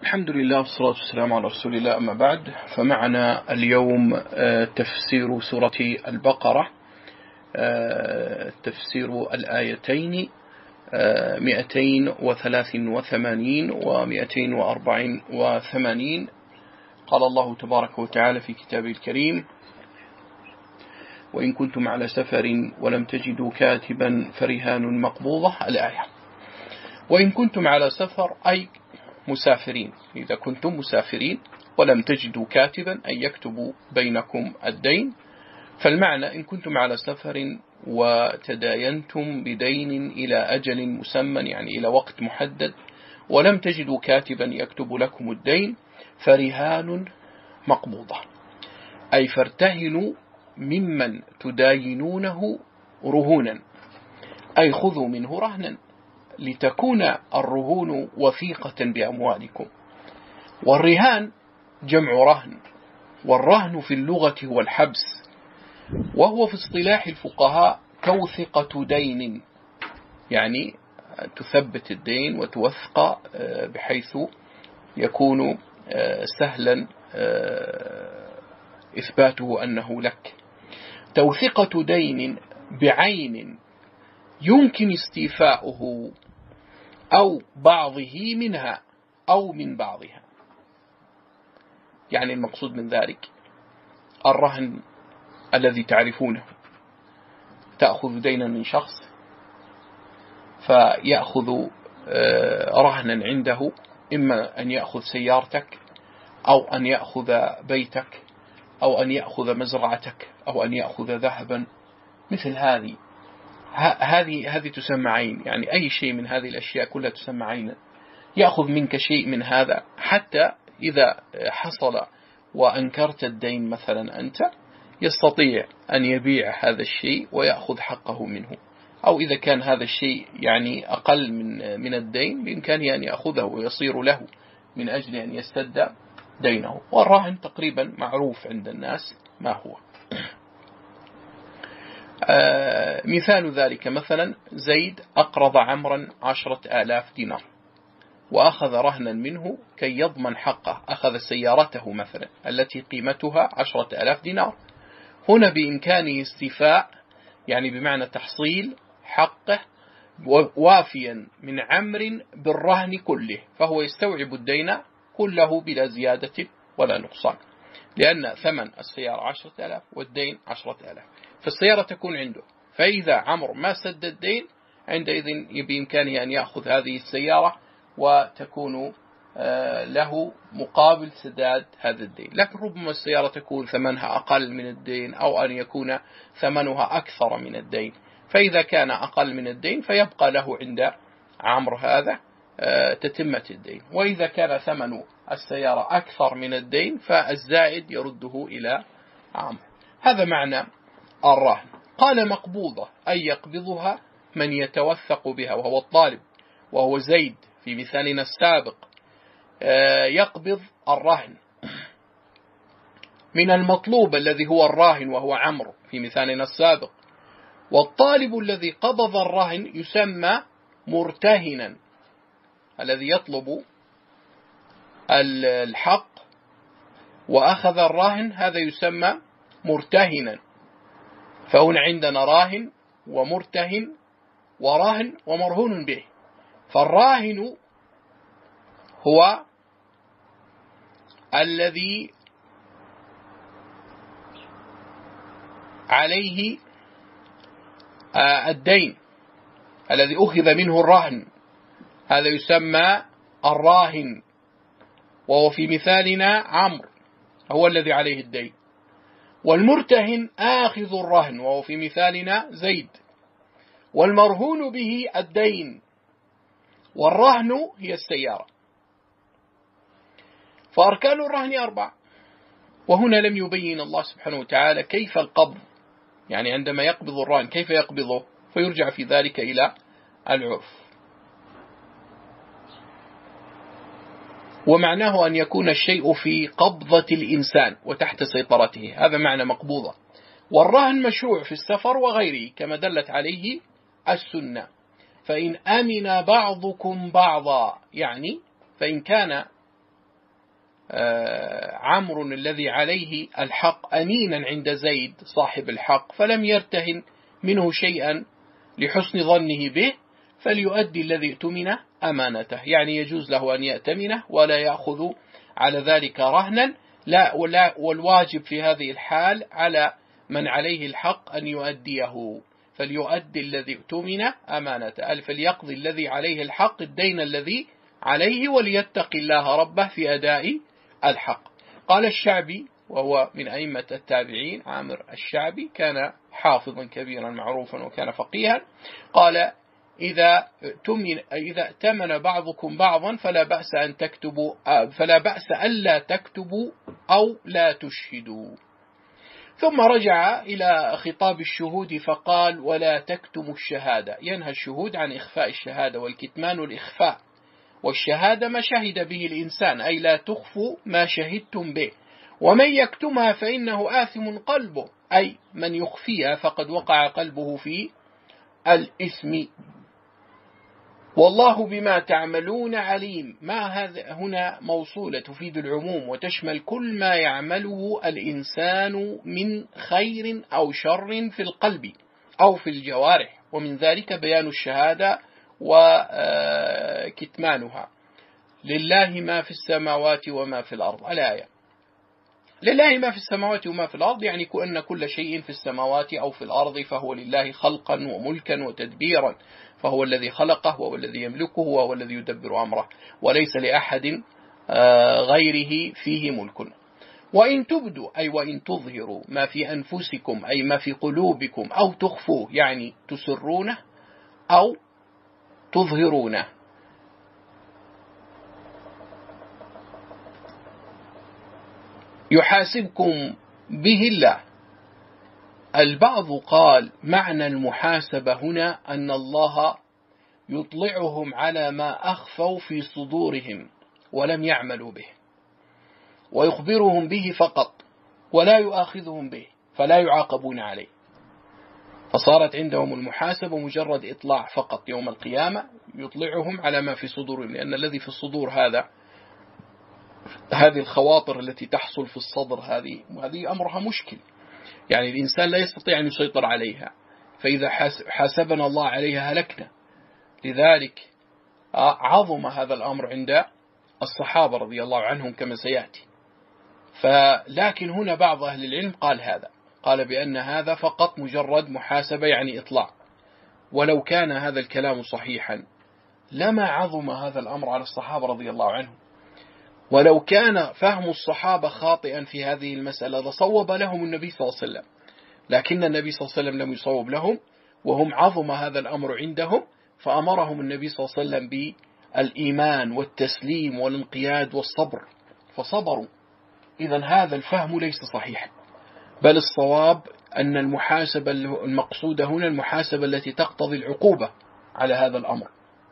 الحمد لله والصلاة والسلام على رسول الله، أما بعد. فمعنا اليوم تفسير سورة البقرة، تفسير الآيتين 283 و 284. قال الله تبارك وتعالى في كتابه الكريم: وإن كنتم على سفر ولم تجدوا كاتبا فرهان مقبوضة. الآية. وإن كنتم على سفر أي مسافرين، إذا كنتم مسافرين ولم تجدوا كاتبا أن يكتب بينكم الدين، فالمعنى إن كنتم على سفر وتداينتم بدين إلى أجل مسمى، يعني إلى وقت محدد، ولم تجدوا كاتبا يكتب لكم الدين، فرهان مقبوضة، أي فارتهنوا ممن تداينونه رهونا، أي خذوا منه رهنا لتكون الرهون وثيقة بأموالكم. والرهان جمع رهن، والرهن في اللغة هو الحبس، وهو في اصطلاح الفقهاء توثقة دين، يعني تثبت الدين وتوثق بحيث يكون سهلا إثباته أنه لك. توثقة دين بعين يمكن استيفاؤه أو بعضه منها أو من بعضها. يعني المقصود من ذلك الرهن الذي تعرفونه، تأخذ دينا من شخص فيأخذ رهنا عنده، إما أن يأخذ سيارتك أو أن يأخذ بيتك أو أن يأخذ مزرعتك أو أن يأخذ ذهبا، مثل هذه تسمى عين. يعني أي شيء من هذه الأشياء كلها تسمى عينا. يأخذ منك شيء من هذا، حتى إذا حصل وأنكرت الدين مثلا أنت، يستطيع أن يبيع هذا الشيء ويأخذ حقه منه، أو إذا كان هذا الشيء يعني أقل من الدين بإمكانه أن يأخذه ويصير له من أجل أن يستد دينه. والرهن تقريبا معروف عند الناس ما هو. مثال ذلك مثلا زيد أقرض عمرا 10,000 دينار وأخذ رهنا منه كي يضمن حقه، أخذ سيارته مثلا التي قيمتها 10,000 دينار. هنا بإمكانه استيفاء، يعني بمعنى تحصيل حقه وافيا من عمر بالرهن كله، فهو يستوعب الدين كله بلا زيادة ولا نقصان، لأن ثمن السيارة 10,000 والدين 10,000، فالسيارة تكون عنده. فإذا عمر ما سد الدين، عندئذ بإمكانه أن يأخذ هذه السيارة وتكون له مقابل سداد هذا الدين. لكن ربما السيارة تكون ثمنها أقل من الدين، أو أن يكون ثمنها أكثر من الدين، فإذا كان أقل من الدين فيبقى له عند عمر هذا تتمة الدين، وإذا كان ثمن السيارة أكثر من الدين فالزائد يرده إلى عمر. هذا معنى الرهن. قال مقبوضة أي يقبضها من يتوثق بها، وهو الطالب، وهو زيد في مثالنا السابق، يقبض الرهن من المطلوب الذي هو الراهن وهو عمرو في مثالنا السابق. والطالب الذي قبض الرهن يسمى مرتهنا، الذي يطلب الحق وأخذ الراهن هذا يسمى مرتهنا. فهنا عندنا راهن ومرتهن ورهن ومرهون به. فالراهن هو الذي عليه الدين، الذي أخذ منه الرهن، هذا يسمى الراهن، وهو في مثالنا عمرو هو الذي عليه الدين. والمرتهن آخذ الرهن، وهو في مثالنا زيد. والمرهون به الدين، والرهن هي السيارة. فأركان الرهن 4، وهنا لم يبين الله سبحانه وتعالى كيف القبض، يعني عندما يقبض الرهن كيف يقبضه، فيرجع في ذلك إلى العرف. ومعناه أن يكون الشيء في قبضة الإنسان وتحت سيطرته، هذا معنى مقبوضة. والرهن مشروع في السفر وغيره كما دلت عليه السنة. فإن أمن بعضكم بعضا، يعني فإن كان عمرو الذي عليه الحق أمينا عند زيد صاحب الحق فلم يرتهن منه شيئا لحسن ظنه به، فليؤدي الذي اؤتمن أمانته. يعني يجوز له أن يأتمنه ولا يأخذ على ذلك رهنا، لا والواجب في هذه الحال على من عليه الحق أن يؤديه، فليؤدي الذي اؤتمن أمانته، فليقضي الذي عليه الحق الدين الذي عليه وليتق الله ربه في أداء الحق. قال الشعبي وهو من أئمة التابعين، عامر الشعبي كان حافظا كبيرا معروفا وكان فقيها، قال إذا ائتمن بعضكم بعضا فلا بأس ألا تكتبوا أو لا تشهدوا. ثم رجع إلى خطاب الشهود فقال ولا تكتموا الشهادة، ينهى الشهود عن إخفاء الشهادة، والكتمان الإخفاء، والشهادة ما شهد به الإنسان، أي لا تخفوا ما شهدتم به، ومن يكتمها فإنه آثم قلبه، أي من يخفيها فقد وقع قلبه في الإثم. والله بما تعملون عليم. ما هذا هنا موصولة تفيد العموم وتشمل كل ما يعمله الإنسان من خير أو شر في القلب أو في الجوارح، ومن ذلك بيان الشهادة وكتمانها. لله ما في السماوات وما في الأرض. الآية لله ما في السماوات وما في الأرض، يعني كأن كل شيء في السماوات أو في الأرض فهو لله خلقا وملكا وتدبيرا، فهو الذي خلقه وهو الذي يملكه وهو الذي يدبر أمره، وليس لأحد غيره فيه ملك. وإن تبدوا أي وإن تظهروا ما في أنفسكم أي ما في قلوبكم، أو تخفوه يعني تسرونه أو تظهرونه. يحاسبكم به الله. البعض قال معنى المحاسبة هنا أن الله يطلعهم على ما أخفوا في صدورهم ولم يعملوا به، ويخبرهم به فقط ولا يؤاخذهم به، فلا يعاقبون عليه، فصارت عندهم المحاسبة مجرد إطلاع فقط. يوم القيامة يطلعهم على ما في صدورهم، لأن الذي في الصدور هذه الخواطر التي تحصل في الصدر، هذه أمرها مشكل، يعني الإنسان لا يستطيع أن يسيطر عليها، فإذا حاسبنا الله عليها هلكنا. لذلك عظم هذا الأمر عند الصحابة رضي الله عنهم كما سيأتي. لكن هنا بعض أهل العلم قال بأن هذا فقط مجرد محاسبة يعني إطلاع، ولو كان هذا الكلام صحيحا لما عظم هذا الأمر على الصحابة رضي الله عنهم، ولو كان فهم الصحابة خاطئا في هذه المسألة لصوب لهم النبي صلى الله عليه وسلم، لكن النبي صلى الله عليه وسلم لم يصوب لهم، وهم عظم هذا الأمر عندهم، فأمرهم النبي صلى الله عليه وسلم بالإيمان والتسليم والانقياد والصبر، فصبروا. إذن هذا الفهم ليس صحيحا، بل الصواب أن المحاسبة المقصودة هنا المحاسبة التي تقتضي العقوبة على هذا الأمر.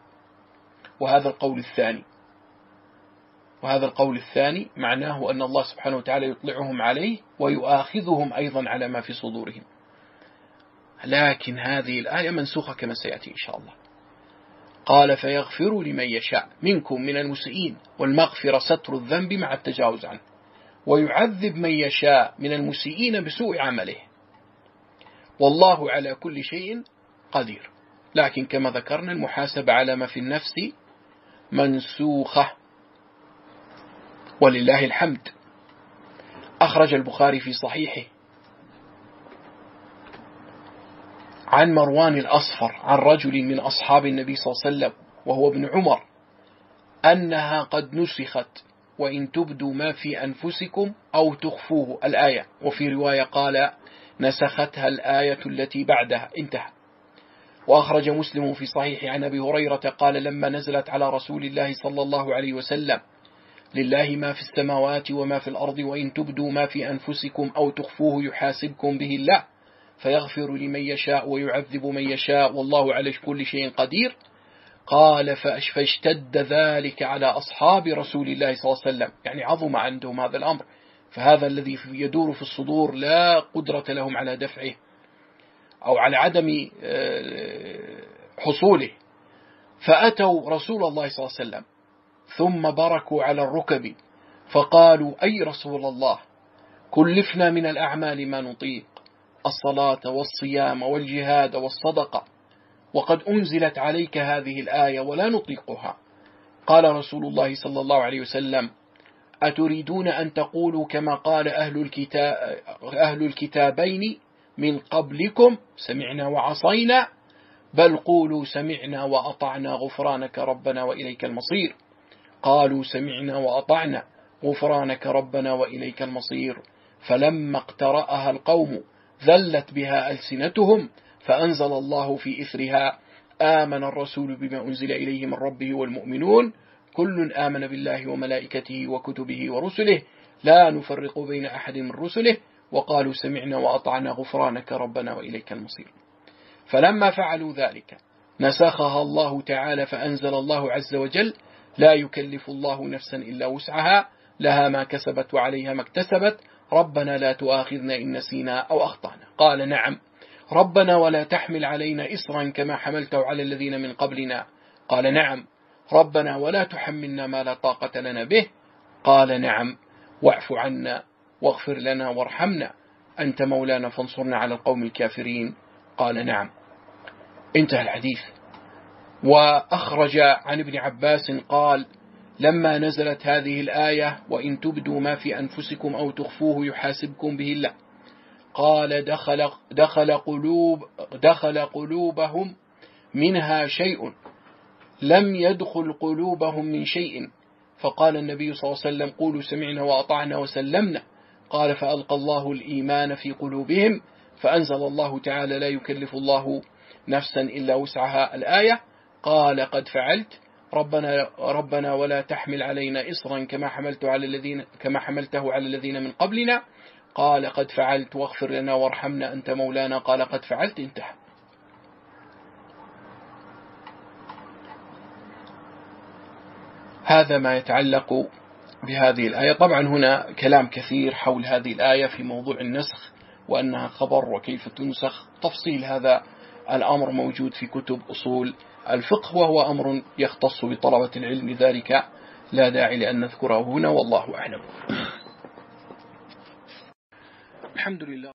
وهذا القول الثاني معناه أن الله سبحانه وتعالى يطلعهم عليه ويؤاخذهم أيضا على ما في صدورهم. لكن هذه الآية منسوخة كما سيأتي إن شاء الله. قال فيغفر لمن يشاء منكم من المسيئين، والمغفرة ستر الذنب مع التجاوز عنه، ويعذب من يشاء من المسيئين بسوء عمله، والله على كل شيء قدير. لكن كما ذكرنا المحاسبة على ما في النفس منسوخة، ولله الحمد. أخرج البخاري في صحيحه عن مروان الأصفر عن رجل من أصحاب النبي صلى الله عليه وسلم وهو ابن عمر أنها قد نسخت، وإن تبدوا ما في أنفسكم أو تخفوه الآية، وفي رواية قال نسختها الآية التي بعدها، انتهى. وأخرج مسلم في صحيح عن أبي هريرة قال لما نزلت على رسول الله صلى الله عليه وسلم لله ما في السماوات وما في الأرض وإن تبدوا ما في أنفسكم أو تخفوه يحاسبكم به الله فيغفر لمن يشاء ويعذب من يشاء والله على كل شيء قدير، قال فاشتد ذلك على أصحاب رسول الله صلى الله عليه وسلم، يعني عظم عندهم هذا الأمر، فهذا الذي يدور في الصدور لا قدرة لهم على دفعه أو على عدم حصوله، فأتوا رسول الله صلى الله عليه وسلم ثم بركوا على الركب فقالوا أي رسول الله، كلفنا من الأعمال ما نطيق، الصلاة والصيام والجهاد والصدقة، وقد أنزلت عليك هذه الآية ولا نطيقها. قال رسول الله صلى الله عليه وسلم: أتريدون أن تقولوا كما قال أهل الكتابين من قبلكم سمعنا وعصينا، بل قولوا سمعنا وأطعنا غفرانك ربنا وإليك المصير. قالوا سمعنا وأطعنا غفرانك ربنا وإليك المصير. فلما اقترأها القوم ذلت بها ألسنتهم، فأنزل الله في إثرها: آمن الرسول بما أنزل إليه من ربه والمؤمنون كل آمن بالله وملائكته وكتبه ورسله لا نفرق بين أحد من رسله وقالوا سمعنا وأطعنا غفرانك ربنا وإليك المصير. فلما فعلوا ذلك نسخها الله تعالى، فأنزل الله عز وجل: لا يكلف الله نفسا إلا وسعها، لها ما كسبت وعليها ما اكتسبت، ربنا لا تؤاخذنا إن نسينا أو أخطأنا. قال: نعم. ربنا ولا تحمل علينا إصرا كما حملته على الذين من قبلنا. قال: نعم. ربنا ولا تحملنا ما لا طاقة لنا به. قال: نعم. واعف عنا واغفر لنا وارحمنا أنت مولانا فانصرنا على القوم الكافرين. قال: نعم. انتهى الحديث. وأخرج عن ابن عباس قال: لما نزلت هذه الآية: وإن تبدوا ما في أنفسكم أو تخفوه يحاسبكم به الله، قال: دخل قلوبهم منها شيء لم يدخل قلوبهم من شيء. فقال النبي صلى الله عليه وسلم: قولوا سمعنا وأطعنا وسلمنا. قال: فألقى الله الإيمان في قلوبهم، فأنزل الله تعالى: لا يكلف الله نفسا إلا وسعها، الآية. قال: قد فعلت. ربنا ولا تحمل علينا إصرا كما حملته على الذين من قبلنا. قال: قد فعلت. واغفر لنا وارحمنا أنت مولانا. قال: قد فعلت. انتهى. هذا ما يتعلق بهذه الآية. طبعا هنا كلام كثير حول هذه الآية في موضوع النسخ وأنها خبر وكيف تنسخ. تفصيل هذا الأمر موجود في كتب أصول الفقه، وهو أمر يختص بطلبة العلم، لذلك لا داعي لأن نذكره هنا، والله أعلم. الحمد لله.